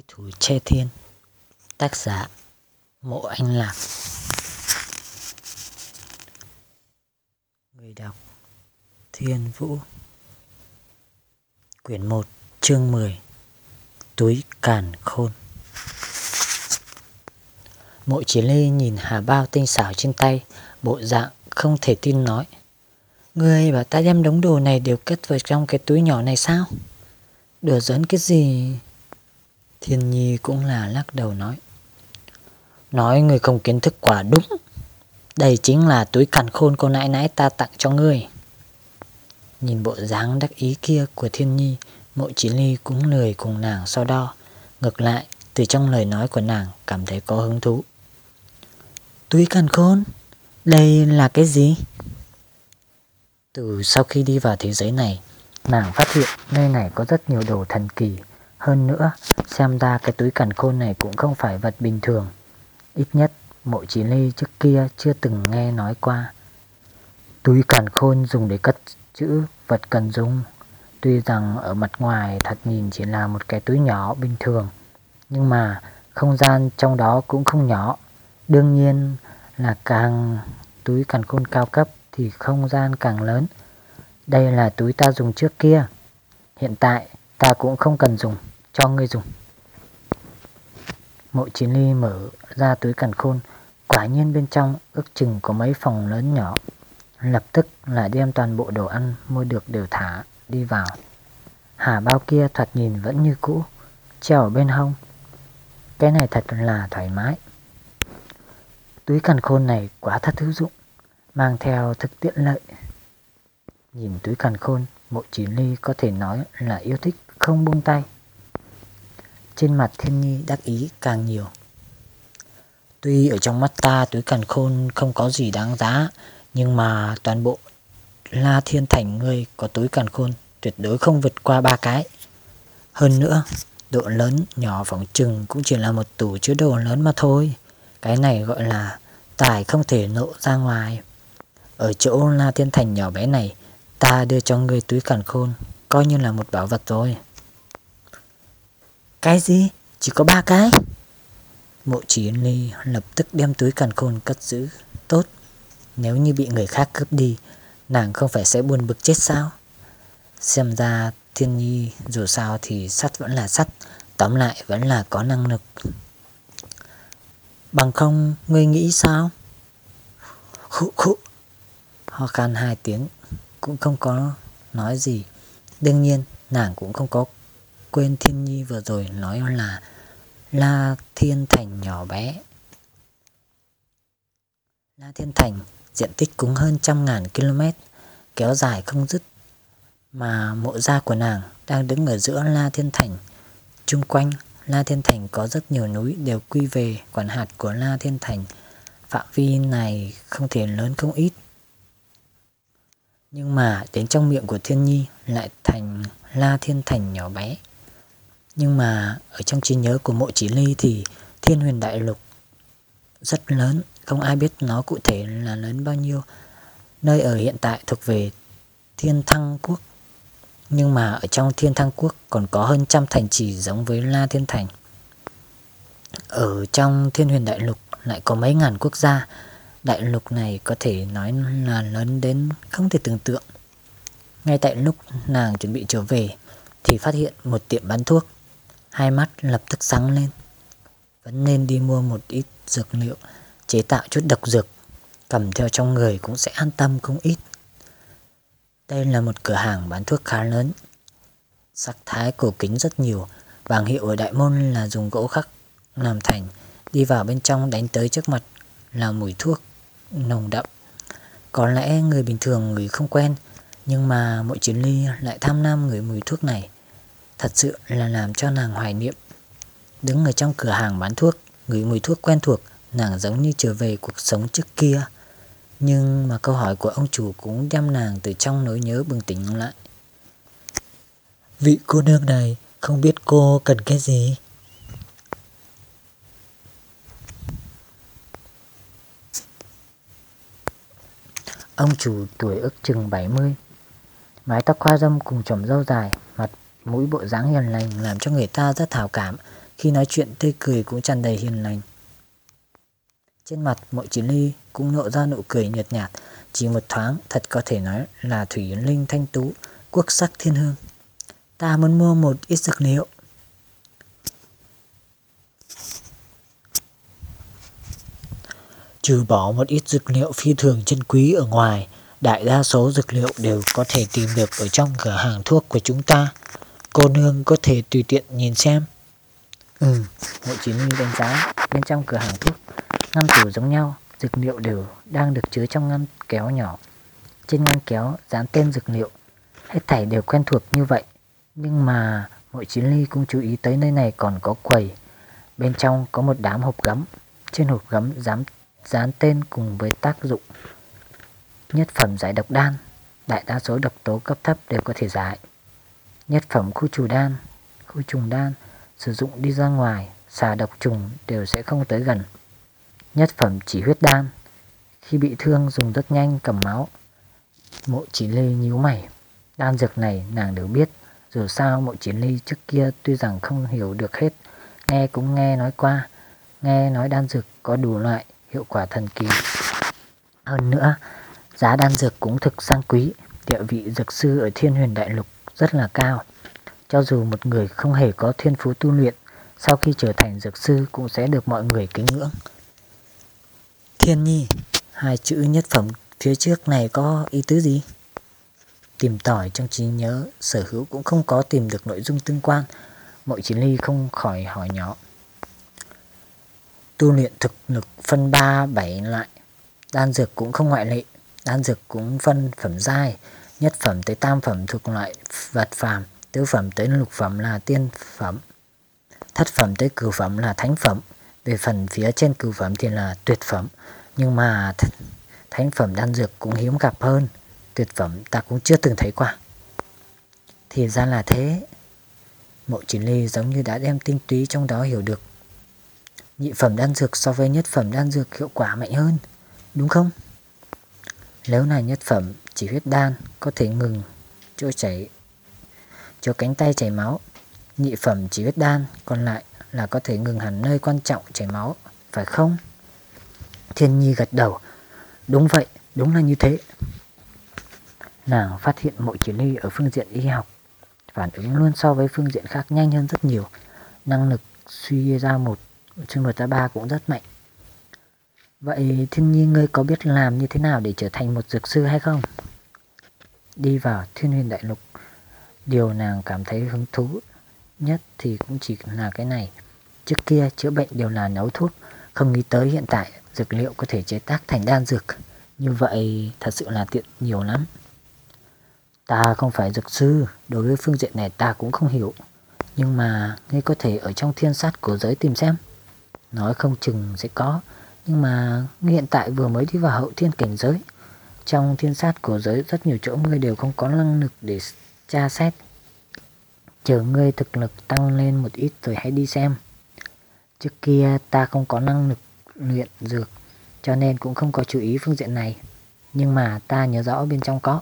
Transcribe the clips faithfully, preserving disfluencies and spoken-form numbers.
Thú Che Thiên. Tác giả Mộ Anh Lạc. Người đọc Thiên Vũ. Quyển một, chương mười. Túi càn khôn. Mộ Chí Ly nhìn hà bao tinh xảo trên tay, bộ dạng không thể tin nói: "Ngươi bảo ta đem đống đồ này đều cất vào trong cái túi nhỏ này sao? Đùa giỡn cái gì?" Thiên Nhi cũng là lắc đầu nói: "Nói ngươi không kiến thức quả đúng. Đây chính là túi càn khôn cô nãi nãi ta tặng cho ngươi." Nhìn bộ dáng đắc ý kia của Thiên Nhi, Mộ Chí Ly cũng lười cùng nàng so đo, ngược lại từ trong lời nói của nàng cảm thấy có hứng thú. "Túi càn khôn? Đây là cái gì?" Từ sau khi đi vào thế giới này, nàng phát hiện nơi này có rất nhiều đồ thần kỳ. Hơn nữa, xem ra cái túi càn khôn này cũng không phải vật bình thường. Ít nhất, Mộ Chí Ly trước kia chưa từng nghe nói qua. Túi càn khôn dùng để cất trữ vật cần dùng. Tuy rằng ở mặt ngoài thật nhìn chỉ là một cái túi nhỏ bình thường, nhưng mà không gian trong đó cũng không nhỏ. Đương nhiên là càng túi càn khôn cao cấp thì không gian càng lớn. Đây là túi ta dùng trước kia, hiện tại ta cũng không cần dùng, cho ngươi dùng. Mộ Chí Ly mở ra túi càn khôn, quả nhiên bên trong ước chừng có mấy phòng lớn nhỏ. Lập tức là đem toàn bộ đồ ăn mua được đều thả đi vào. Hà bao kia thoạt nhìn vẫn như cũ, treo ở bên hông. Cái này thật là thoải mái. Túi càn khôn này quá thật hữu dụng, mang theo thực tiện lợi. Nhìn túi càn khôn, Mộ Chí Ly có thể nói là yêu thích không buông tay. Trên mặt Thiên Nhi đắc ý càng nhiều. Tuy ở trong mắt ta túi càn khôn không có gì đáng giá, nhưng mà toàn bộ La Thiên Thành ngươi có túi càn khôn tuyệt đối không vượt qua ba cái. Hơn nữa, độ lớn nhỏ phỏng chừng cũng chỉ là một tủ chứa đồ lớn mà thôi. Cái này gọi là tài không thể lộ ra ngoài. Ở chỗ La Thiên Thành nhỏ bé này, ta đưa cho ngươi túi càn khôn coi như là một bảo vật rồi." "Cái gì? Chỉ có ba cái?" Mộ Chí Ly lập tức đem túi càn khôn cất giữ tốt. Nếu như bị người khác cướp đi, nàng không phải sẽ buồn bực chết sao? Xem ra Thiên Nhi dù sao thì sắt vẫn là sắt, tóm lại vẫn là có năng lực. "Bằng không ngươi nghĩ sao?" Khụ khụ. Ho khan hai tiếng, cũng không có nói gì. Đương nhiên nàng cũng không có quên Thiên Nhi vừa rồi nói là La Thiên Thành nhỏ bé. La Thiên Thành diện tích cũng hơn trăm ngàn km, kéo dài không dứt. Mà mộ gia của nàng đang đứng ở giữa La Thiên Thành. Chung quanh La Thiên Thành có rất nhiều núi đều quy về quản hạt của La Thiên Thành. Phạm vi này không thể lớn không ít. Nhưng mà đến trong miệng của Thiên Nhi lại thành La Thiên Thành nhỏ bé. Nhưng mà ở trong trí nhớ của Mộ Chí Ly thì Thiên Huyền Đại Lục rất lớn, không ai biết nó cụ thể là lớn bao nhiêu. Nơi ở hiện tại thuộc về Thiên Thăng Quốc, nhưng mà ở trong Thiên Thăng Quốc còn có hơn trăm thành trì giống với La Thiên Thành. Ở trong Thiên Huyền Đại Lục lại có mấy ngàn quốc gia. Đại lục này có thể nói là lớn đến không thể tưởng tượng. Ngay tại lúc nàng chuẩn bị trở về thì phát hiện một tiệm bán thuốc. Hai mắt lập tức sáng lên. Vẫn nên đi mua một ít dược liệu, chế tạo chút độc dược, cầm theo trong người cũng sẽ an tâm không ít. Đây là một cửa hàng bán thuốc khá lớn, sắc thái cổ kính rất nhiều. Bảng hiệu ở đại môn là dùng gỗ khắc làm thành. Đi vào bên trong đánh tới trước mặt là mùi thuốc nồng đậm. Có lẽ người bình thường người không quen, nhưng mà Mộ Chí Ly lại tham lam ngửi mùi thuốc này. Thật sự là làm cho nàng hoài niệm. Đứng ở trong cửa hàng bán thuốc, ngửi mùi thuốc quen thuộc, nàng giống như trở về cuộc sống trước kia. Nhưng mà câu hỏi của ông chủ cũng đem nàng từ trong nỗi nhớ bừng tỉnh lại. "Vị cô nương này không biết cô cần cái gì?" Ông chủ tuổi ước chừng bảy mươi, mái tóc hoa râm cùng chòm râu dài, mặt mũi bộ dáng hiền lành làm cho người ta rất hảo cảm. Khi nói chuyện tươi cười cũng tràn đầy hiền lành. Trên mặt Mộ Chí Ly cũng lộ ra nụ cười nhợt nhạt, chỉ một thoáng thật có thể nói là thủy yến linh thanh tú, quốc sắc thiên hương. Ta muốn mua một ít dược liệu. Trừ bỏ một ít dược liệu phi thường chân quý ở ngoài, đại đa số dược liệu đều có thể tìm được ở trong cửa hàng thuốc của chúng ta. Cô nương có thể tùy tiện nhìn xem. Ừ, Mộ Chí Ly đánh giá bên trong cửa hàng thuốc. Ngăn tủ giống nhau, dược liệu đều đang được chứa trong ngăn kéo nhỏ. Trên ngăn kéo dán tên dược liệu, hết thảy đều quen thuộc như vậy. Nhưng mà Mộ Chí Ly cũng chú ý tới nơi này còn có quầy. Bên trong có một đám hộp gấm. Trên hộp gấm dán, dán tên cùng với tác dụng. Nhất phẩm giải độc đan, đại đa số độc tố cấp thấp đều có thể giải. Nhất phẩm khu trùng đan, khu trùng đan sử dụng đi ra ngoài, xà độc trùng đều sẽ không tới gần. Nhất phẩm chỉ huyết đan, khi bị thương dùng rất nhanh cầm máu. Mộ Chí Ly nhíu mày, đan dược này nàng đều biết. Dù sao Mộ Chí Ly trước kia tuy rằng không hiểu được hết, nghe cũng nghe nói qua, nghe nói đan dược có đủ loại hiệu quả thần kỳ. Hơn nữa, giá đan dược cũng thực sang quý, địa vị dược sư ở Thiên Huyền Đại Lục rất là cao. Cho dù một người không hề có thiên phú tu luyện, sau khi trở thành dược sư cũng sẽ được mọi người kính ngưỡng. Thiên Nhi, hai chữ nhất phẩm phía trước này có ý tứ gì? Tìm tỏi trong trí nhớ Sở Hữu cũng không có tìm được nội dung tương quan. Mộ Chí Ly không khỏi hỏi nhỏ. Tu luyện thực lực phân ba bảy loại, đan dược cũng không ngoại lệ. Đan dược cũng phân phẩm giai, nhất phẩm tới tam phẩm thuộc loại vật phàm, tứ phẩm tới lục phẩm là tiên phẩm, thất phẩm tới cửu phẩm là thánh phẩm. Về phần phía trên cửu phẩm thì là tuyệt phẩm. Nhưng mà thánh phẩm đan dược cũng hiếm gặp hơn, tuyệt phẩm ta cũng chưa từng thấy qua. Thì ra là thế. Mộ Chí Ly giống như đã đem tinh túy trong đó hiểu được. Nhị phẩm đan dược so với nhất phẩm đan dược hiệu quả mạnh hơn, đúng không? Nếu là nhất phẩm chỉ huyết đan có thể ngừng chỗ chảy, chỗ cánh tay chảy máu. Nhị phẩm chỉ huyết đan còn lại là có thể ngừng hẳn nơi quan trọng chảy máu, phải không? Thiên Nhi gật đầu. Đúng vậy, đúng là như thế. Nàng phát hiện Mộ Chí Ly ở phương diện y học phản ứng luôn so với phương diện khác nhanh hơn rất nhiều. Năng lực suy ra một trên một ra ba cũng rất mạnh. Vậy Thiên Nhi ngươi có biết làm như thế nào để trở thành một dược sư hay không? Đi vào Thiên Huyền Đại Lục, điều nàng cảm thấy hứng thú nhất thì cũng chỉ là cái này. Trước kia chữa bệnh đều là nấu thuốc, không nghĩ tới hiện tại dược liệu có thể chế tác thành đan dược. Như vậy thật sự là tiện nhiều lắm. Ta không phải dược sư, đối với phương diện này ta cũng không hiểu. Nhưng mà ngươi có thể ở trong thiên sát cổ giới tìm xem. Nói không chừng sẽ có. Nhưng mà ngươi hiện tại vừa mới đi vào hậu thiên cảnh giới. Trong thiên sát cổ giới rất nhiều chỗ ngươi đều không có năng lực để tra xét. Chờ ngươi thực lực tăng lên một ít rồi hãy đi xem. Trước kia ta không có năng lực luyện dược, cho nên cũng không có chú ý phương diện này. Nhưng mà ta nhớ rõ bên trong có.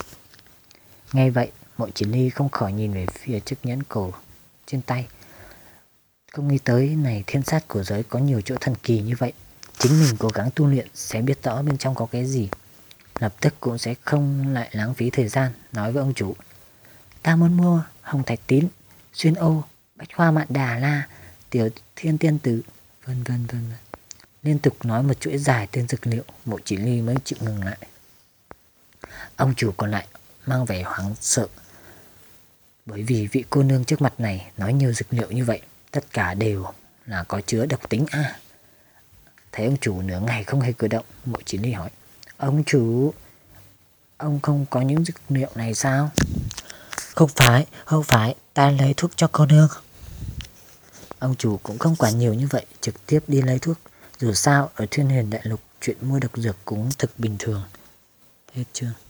Nghe vậy, Mộ Chí Ly không khỏi nhìn về phía chiếc nhẫn cổ trên tay. Không nghĩ tới này thiên sát cổ giới có nhiều chỗ thần kỳ như vậy. Chính mình cố gắng tu luyện sẽ biết rõ bên trong có cái gì. Lập tức cũng sẽ không lại lãng phí thời gian nói với ông chủ. Ta muốn mua hồng thạch tín, xuyên ô, bách hoa mạn đà la, tiểu thiên tiên tử, vân vân vân. Liên tục nói một chuỗi dài tên dược liệu. Mộ Chí Ly mới chịu ngừng lại. Ông chủ còn lại mang vẻ hoảng sợ, bởi vì vị cô nương trước mặt này nói nhiều dược liệu như vậy, tất cả đều là có chứa độc tính à. Thấy ông chủ nửa ngày không hề cử động, Mộ Chí Ly hỏi. Ông chủ, ông không có những dược liệu này sao? Không phải, không phải, ta lấy thuốc cho cô nương. Ông chủ cũng không quản nhiều như vậy, trực tiếp đi lấy thuốc. Dù sao ở Thiên Huyền Đại Lục chuyện mua độc dược cũng thực bình thường. Hết chưa?